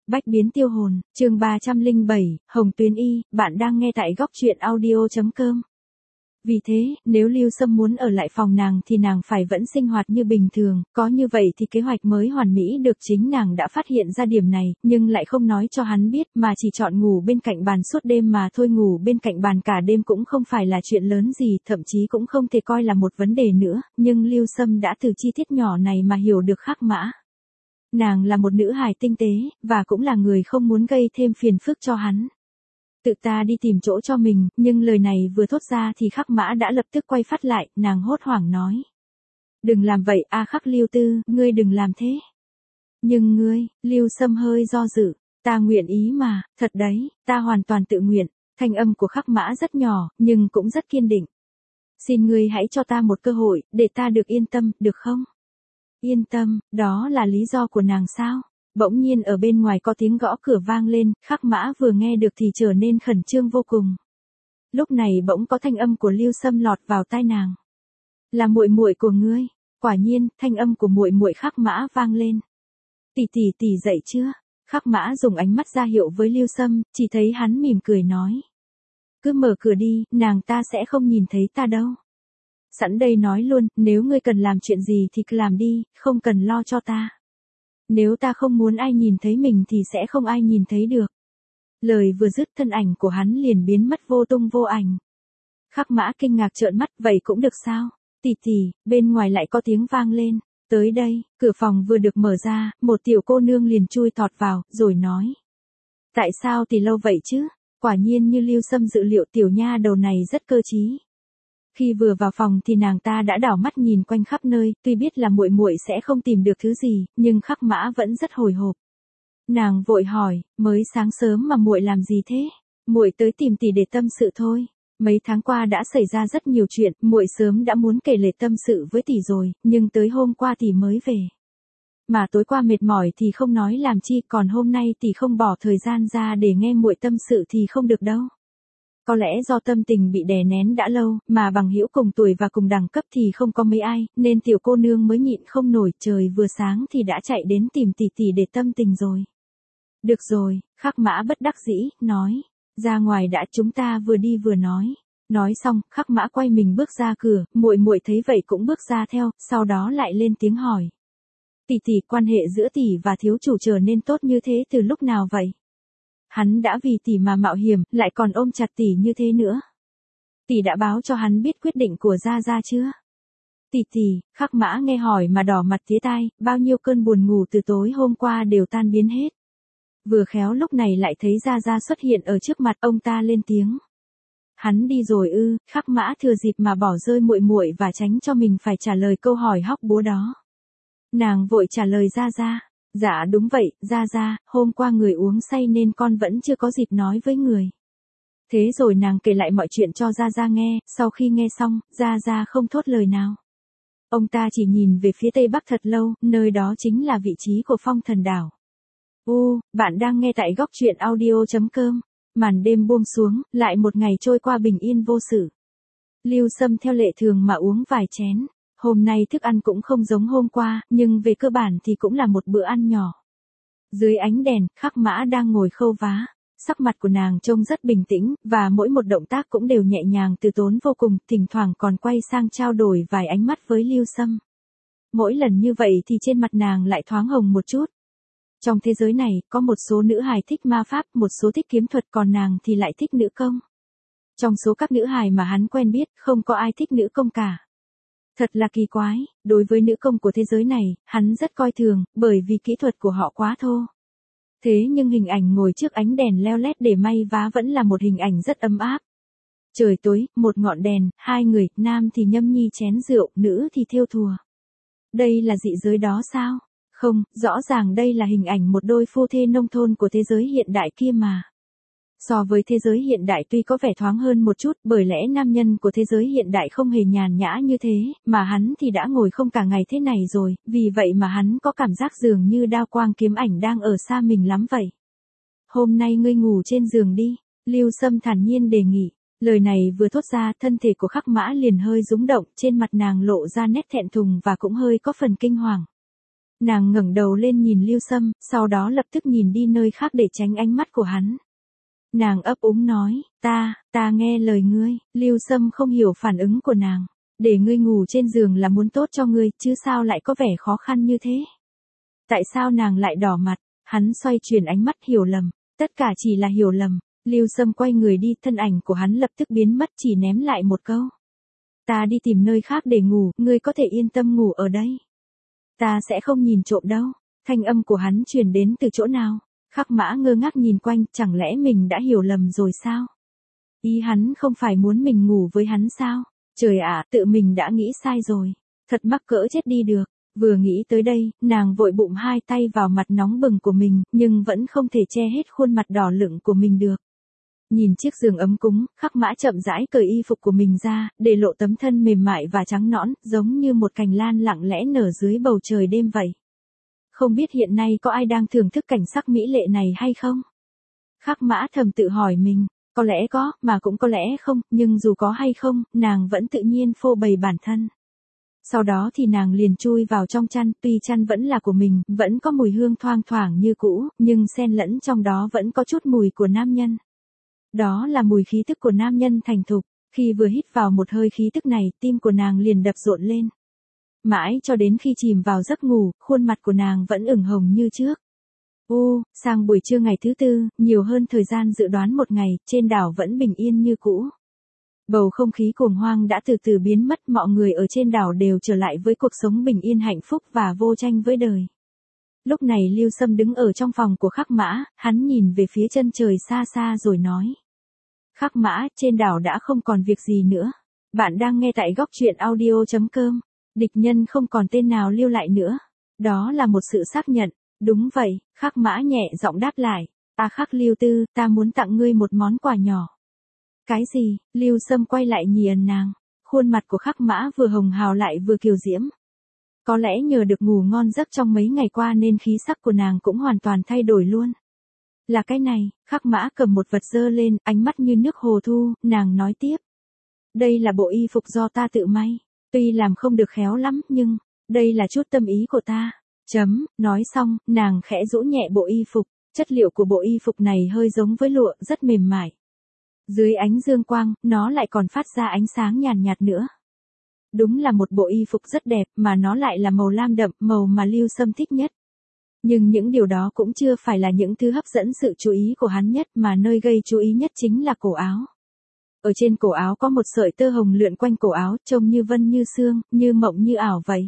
Bách biến tiêu hồn, chương 307, Hồng Tuyền Y, bạn đang nghe tại góc truyện audio.com. Vì thế, nếu Lưu Sâm muốn ở lại phòng nàng thì nàng phải vẫn sinh hoạt như bình thường, có như vậy thì kế hoạch mới hoàn mỹ được. Chính nàng đã phát hiện ra điểm này, nhưng lại không nói cho hắn biết mà chỉ chọn ngủ bên cạnh bàn suốt đêm mà thôi. Ngủ bên cạnh bàn cả đêm cũng không phải là chuyện lớn gì, thậm chí cũng không thể coi là một vấn đề nữa, nhưng Lưu Sâm đã từ chi tiết nhỏ này mà hiểu được Khắc Mã. Nàng là một nữ hài tinh tế, và cũng là người không muốn gây thêm phiền phức cho hắn. Tự ta đi tìm chỗ cho mình, nhưng lời này vừa thốt ra thì Khắc Mã đã lập tức quay phát lại, nàng hốt hoảng nói. Đừng làm vậy a Khắc Lưu Tư, ngươi đừng làm thế. Nhưng ngươi, Lưu Sâm hơi do dự, ta nguyện ý mà, thật đấy, ta hoàn toàn tự nguyện. Thanh âm của Khắc Mã rất nhỏ, nhưng cũng rất kiên định. Xin ngươi hãy cho ta một cơ hội, để ta được yên tâm, được không? Yên tâm, đó là lý do của nàng sao? Bỗng nhiên ở bên ngoài có tiếng gõ cửa vang lên, Khắc Mã vừa nghe được thì trở nên khẩn trương vô cùng. Lúc này bỗng có thanh âm của Lưu Sâm lọt vào tai nàng. Là muội muội của ngươi. Quả nhiên, thanh âm của muội muội Khắc Mã vang lên. Tỷ dậy chưa? Khắc Mã dùng ánh mắt ra hiệu với Lưu Sâm, chỉ thấy hắn mỉm cười nói. Cứ mở cửa đi, nàng ta sẽ không nhìn thấy ta đâu. Sẵn đây nói luôn, nếu ngươi cần làm chuyện gì thì cứ làm đi, không cần lo cho ta. Nếu ta không muốn ai nhìn thấy mình thì sẽ không ai nhìn thấy được. Lời vừa dứt thân ảnh của hắn liền biến mất vô tung vô ảnh. Khắc Mã kinh ngạc trợn mắt, vậy cũng được sao? Tỷ, bên ngoài lại có tiếng vang lên. Tới đây, cửa phòng vừa được mở ra, một tiểu cô nương liền chui tọt vào, rồi nói. Tại sao tỷ lâu vậy chứ? Quả nhiên như Lưu Sâm dự liệu, tiểu nha đầu này rất cơ trí. Khi vừa vào phòng thì nàng ta đã đảo mắt nhìn quanh khắp nơi, tuy biết là muội muội sẽ không tìm được thứ gì, nhưng Khắc Mã vẫn rất hồi hộp. Nàng vội hỏi, mới sáng sớm mà muội làm gì thế? Muội tới tìm tỷ để tâm sự thôi. Mấy tháng qua đã xảy ra rất nhiều chuyện, muội sớm đã muốn kể lể tâm sự với tỷ rồi, nhưng tới hôm qua tỷ mới về. Mà tối qua mệt mỏi thì không nói làm chi, còn hôm nay tỷ không bỏ thời gian ra để nghe muội tâm sự thì không được đâu. Có lẽ do tâm tình bị đè nén đã lâu, mà bằng hữu cùng tuổi và cùng đẳng cấp thì không có mấy ai, nên tiểu cô nương mới nhịn không nổi, trời vừa sáng thì đã chạy đến tìm tỷ để tâm tình rồi. Được rồi, Khắc Mã bất đắc dĩ, nói, ra ngoài đã, chúng ta vừa đi vừa nói. Nói xong, Khắc Mã quay mình bước ra cửa, muội thấy vậy cũng bước ra theo, sau đó lại lên tiếng hỏi. Tỷ, quan hệ giữa tỷ và thiếu chủ trở nên tốt như thế từ lúc nào vậy? Hắn đã vì tỷ mà mạo hiểm, lại còn ôm chặt tỷ như thế nữa. Tỷ đã báo cho hắn biết quyết định của Gia Gia chưa? Tỷ, Khắc Mã nghe hỏi mà đỏ mặt tía tai, bao nhiêu cơn buồn ngủ từ tối hôm qua đều tan biến hết. Vừa khéo lúc này lại thấy Gia Gia xuất hiện ở trước mặt, ông ta lên tiếng. Hắn đi rồi ư? Khắc Mã thừa dịp mà bỏ rơi muội và tránh cho mình phải trả lời câu hỏi hóc búa đó. Nàng vội trả lời Gia Gia. Dạ đúng vậy, Gia Gia, hôm qua người uống say nên con vẫn chưa có dịp nói với người. Thế rồi nàng kể lại mọi chuyện cho Gia Gia nghe, sau khi nghe xong, Gia Gia không thốt lời nào. Ông ta chỉ nhìn về phía tây bắc thật lâu, nơi đó chính là vị trí của Phong Thần Đảo. Bạn đang nghe tại góc truyện audio.com. Màn đêm buông xuống, lại một ngày trôi qua bình yên vô sự. Lưu Sâm theo lệ thường mà uống vài chén. Hôm nay thức ăn cũng không giống hôm qua, nhưng về cơ bản thì cũng là một bữa ăn nhỏ. Dưới ánh đèn, Khắc Mã đang ngồi khâu vá. Sắc mặt của nàng trông rất bình tĩnh, và mỗi một động tác cũng đều nhẹ nhàng từ tốn vô cùng, thỉnh thoảng còn quay sang trao đổi vài ánh mắt với Lưu Sâm. Mỗi lần như vậy thì trên mặt nàng lại thoáng hồng một chút. Trong thế giới này, có một số nữ hài thích ma pháp, một số thích kiếm thuật, còn nàng thì lại thích nữ công. Trong số các nữ hài mà hắn quen biết, không có ai thích nữ công cả. Thật là kỳ quái, đối với nữ công của thế giới này, hắn rất coi thường, bởi vì kỹ thuật của họ quá thô. Thế nhưng hình ảnh ngồi trước ánh đèn leo lét để may vá vẫn là một hình ảnh rất ấm áp. Trời tối, một ngọn đèn, hai người, nam thì nhâm nhi chén rượu, nữ thì thêu thùa. Đây là dị giới đó sao? Không, rõ ràng đây là hình ảnh một đôi phu thê nông thôn của thế giới hiện đại kia mà. So với thế giới hiện đại tuy có vẻ thoáng hơn một chút, bởi lẽ nam nhân của thế giới hiện đại không hề nhàn nhã như thế, mà hắn thì đã ngồi không cả ngày thế này rồi, vì vậy mà hắn có cảm giác dường như đao quang kiếm ảnh đang ở xa mình lắm vậy. Hôm nay ngươi ngủ trên giường đi, Lưu Sâm thản nhiên đề nghị. Lời này vừa thốt ra, thân thể của Khắc Mã liền hơi rúng động, trên mặt nàng lộ ra nét thẹn thùng và cũng hơi có phần kinh hoàng. Nàng ngẩng đầu lên nhìn Lưu Sâm, sau đó lập tức nhìn đi nơi khác để tránh ánh mắt của hắn. Nàng ấp úng nói, ta nghe lời ngươi. Lưu Sâm không hiểu phản ứng của nàng. Để ngươi ngủ trên giường là muốn tốt cho ngươi, chứ sao lại có vẻ khó khăn như thế? Tại sao nàng lại đỏ mặt? Hắn xoay chuyển ánh mắt, hiểu lầm. Tất cả chỉ là hiểu lầm. Lưu Sâm quay người đi, thân ảnh của hắn lập tức biến mất, chỉ ném lại một câu. Ta đi tìm nơi khác để ngủ, ngươi có thể yên tâm ngủ ở đây. Ta sẽ không nhìn trộm đâu. Thanh âm của hắn truyền đến từ chỗ nào? Khắc Mã ngơ ngác nhìn quanh, chẳng lẽ mình đã hiểu lầm rồi sao? Ý hắn không phải muốn mình ngủ với hắn sao? Trời ạ, tự mình đã nghĩ sai rồi. Thật mắc cỡ chết đi được. Vừa nghĩ tới đây, nàng vội bụng hai tay vào mặt nóng bừng của mình, nhưng vẫn không thể che hết khuôn mặt đỏ lựng của mình được. Nhìn chiếc giường ấm cúng, Khắc Mã chậm rãi cởi y phục của mình ra, để lộ tấm thân mềm mại và trắng nõn, giống như một cành lan lặng lẽ nở dưới bầu trời đêm vậy. Không biết hiện nay có ai đang thưởng thức cảnh sắc mỹ lệ này hay không? Khắc Mã thầm tự hỏi mình, có lẽ có, mà cũng có lẽ không, nhưng dù có hay không, nàng vẫn tự nhiên phô bày bản thân. Sau đó thì nàng liền chui vào trong chăn, tuy chăn vẫn là của mình, vẫn có mùi hương thoang thoảng như cũ, nhưng xen lẫn trong đó vẫn có chút mùi của nam nhân. Đó là mùi khí tức của nam nhân thành thục, khi vừa hít vào một hơi khí tức này, tim của nàng liền đập rộn lên. Mãi cho đến khi chìm vào giấc ngủ, khuôn mặt của nàng vẫn ửng hồng như trước. Sang buổi trưa ngày thứ tư, nhiều hơn thời gian dự đoán một ngày, trên đảo vẫn bình yên như cũ. Bầu không khí cuồng hoang đã từ từ biến mất, mọi người ở trên đảo đều trở lại với cuộc sống bình yên hạnh phúc và vô tranh với đời. Lúc này Lưu Sâm đứng ở trong phòng của Khắc Mã, hắn nhìn về phía chân trời xa xa rồi nói. Khắc Mã, trên đảo đã không còn việc gì nữa. Bạn đang nghe tại góc truyện audio.com. Địch nhân không còn tên nào lưu lại nữa. Đó là một sự xác nhận. Đúng vậy, Khắc Mã nhẹ giọng đáp lại. Khắc Lưu Tư, ta muốn tặng ngươi một món quà nhỏ. Cái gì? Lưu Sâm quay lại nhìn nàng. Khuôn mặt của Khắc Mã vừa hồng hào lại vừa kiều diễm. Có lẽ nhờ được ngủ ngon giấc trong mấy ngày qua nên khí sắc của nàng cũng hoàn toàn thay đổi luôn. Là cái này, Khắc Mã cầm một vật dơ lên, ánh mắt như nước hồ thu, nàng nói tiếp. Đây là bộ y phục do ta tự may. Tuy làm không được khéo lắm, nhưng, đây là chút tâm ý của ta. Nói xong, nàng khẽ rũ nhẹ bộ y phục. Chất liệu của bộ y phục này hơi giống với lụa, rất mềm mại. Dưới ánh dương quang, nó lại còn phát ra ánh sáng nhàn nhạt nữa. Đúng là một bộ y phục rất đẹp, mà nó lại là màu lam đậm, màu mà Lưu Sâm thích nhất. Nhưng những điều đó cũng chưa phải là những thứ hấp dẫn sự chú ý của hắn nhất, mà nơi gây chú ý nhất chính là cổ áo. Ở trên cổ áo có một sợi tơ hồng lượn quanh cổ áo, trông như vân như sương, như mộng như ảo vậy.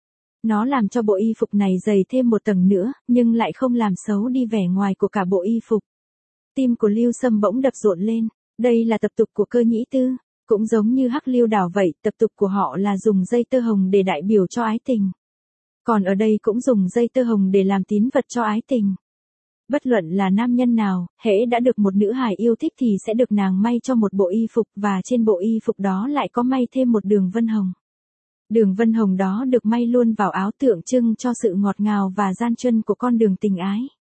Nó làm cho bộ y phục này dày thêm một tầng nữa, nhưng lại không làm xấu đi vẻ ngoài của cả bộ y phục. Tim của Lưu Sâm bỗng đập rộn lên. Đây là tập tục của Cơ Nhĩ Tư. Cũng giống như Hắc Liêu đảo vậy, tập tục của họ là dùng dây tơ hồng để đại biểu cho ái tình. Còn ở đây cũng dùng dây tơ hồng để làm tín vật cho ái tình. Bất luận là nam nhân nào, hễ đã được một nữ hài yêu thích thì sẽ được nàng may cho một bộ y phục, và trên bộ y phục đó lại có may thêm một đường vân hồng. Đường vân hồng đó được may luôn vào áo, tượng trưng cho sự ngọt ngào và gian truân của con đường tình ái.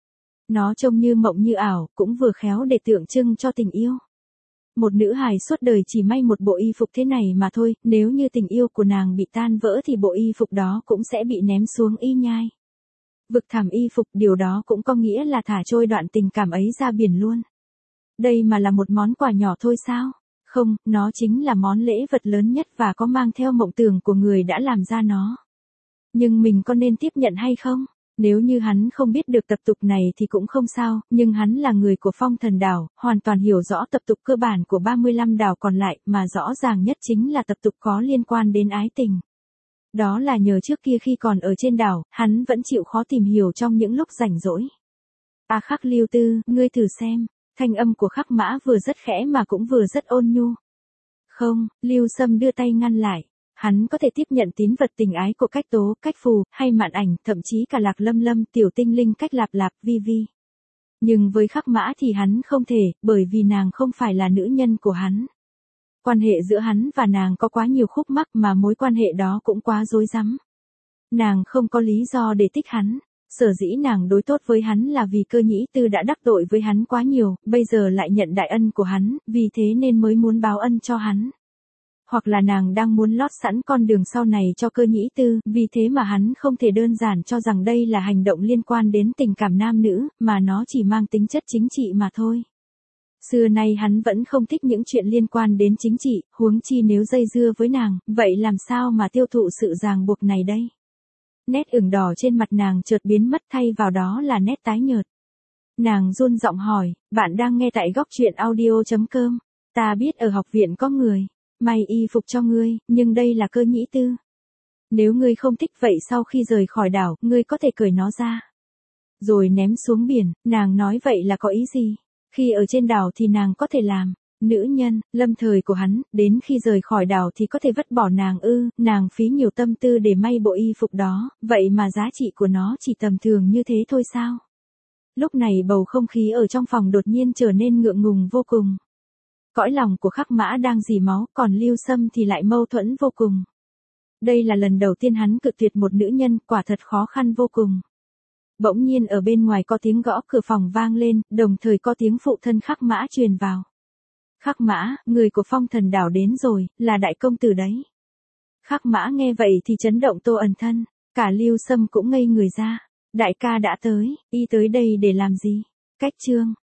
Nó trông như mộng như ảo, cũng vừa khéo để tượng trưng cho tình yêu. Một nữ hài suốt đời chỉ may một bộ y phục thế này mà thôi, nếu như tình yêu của nàng bị tan vỡ thì bộ y phục đó cũng sẽ bị ném xuống y nhai. Vực thẳm y phục, điều đó cũng có nghĩa là thả trôi đoạn tình cảm ấy ra biển luôn. Đây mà là một món quà nhỏ thôi sao? Không, nó chính là món lễ vật lớn nhất và có mang theo mộng tưởng của người đã làm ra nó. Nhưng mình có nên tiếp nhận hay không? Nếu như hắn không biết được tập tục này thì cũng không sao, nhưng hắn là người của Phong Thần đảo, hoàn toàn hiểu rõ tập tục cơ bản của 35 đảo còn lại, mà rõ ràng nhất chính là tập tục có liên quan đến ái tình. Đó là nhờ trước kia khi còn ở trên đảo, hắn vẫn chịu khó tìm hiểu trong những lúc rảnh rỗi. Khắc Lưu Tư, ngươi thử xem. Thanh âm của Khắc Mã vừa rất khẽ mà cũng vừa rất ôn nhu. Không, Lưu Sâm đưa tay ngăn lại. Hắn có thể tiếp nhận tín vật tình ái của Cách Tố, Cách Phù, hay Mạn Ảnh, thậm chí cả Lạc Lâm Lâm, Tiểu Tinh Linh, Cách Lạp Lạp, Vi Vi. Nhưng với Khắc Mã thì hắn không thể, bởi vì nàng không phải là nữ nhân của hắn. Quan hệ giữa hắn và nàng có quá nhiều khúc mắc, mà mối quan hệ đó cũng quá rối rắm. Nàng không có lý do để thích hắn. Sở dĩ nàng đối tốt với hắn là vì Cơ Nhĩ Tư đã đắc tội với hắn quá nhiều, bây giờ lại nhận đại ân của hắn, vì thế nên mới muốn báo ân cho hắn. Hoặc là nàng đang muốn lót sẵn con đường sau này cho Cơ Nhĩ Tư, vì thế mà hắn không thể đơn giản cho rằng đây là hành động liên quan đến tình cảm nam nữ, mà nó chỉ mang tính chất chính trị mà thôi. Xưa nay hắn vẫn không thích những chuyện liên quan đến chính trị, huống chi nếu dây dưa với nàng, vậy làm sao mà tiêu thụ sự ràng buộc này đây? Nét ửng đỏ trên mặt nàng chợt biến mất, thay vào đó là nét tái nhợt. Nàng run giọng hỏi, bạn đang nghe tại góc truyện audio.com. Ta biết ở học viện có người may y phục cho ngươi, nhưng đây là Cơ Nhĩ Tư. Nếu ngươi không thích vậy sau khi rời khỏi đảo, ngươi có thể cởi nó ra. Rồi ném xuống biển, nàng nói vậy là có ý gì? Khi ở trên đảo thì nàng có thể làm nữ nhân, lâm thời của hắn, đến khi rời khỏi đảo thì có thể vứt bỏ nàng ư? Nàng phí nhiều tâm tư để may bộ y phục đó, vậy mà giá trị của nó chỉ tầm thường như thế thôi sao? Lúc này bầu không khí ở trong phòng đột nhiên trở nên ngượng ngùng vô cùng. Cõi lòng của Khắc Mã đang rỉ máu, còn Lưu Sâm thì lại mâu thuẫn vô cùng. Đây là lần đầu tiên hắn cự tuyệt một nữ nhân, quả thật khó khăn vô cùng. Bỗng nhiên ở bên ngoài có tiếng gõ cửa phòng vang lên, đồng thời có tiếng phụ thân Khắc Mã truyền vào. Khắc Mã, người của Phong Thần Đảo đến rồi, là đại công tử đấy. Khắc Mã nghe vậy thì chấn động Tô Ẩn thân, cả Lưu Sâm cũng ngây người ra. Đại ca đã tới, y tới đây để làm gì? Cách chương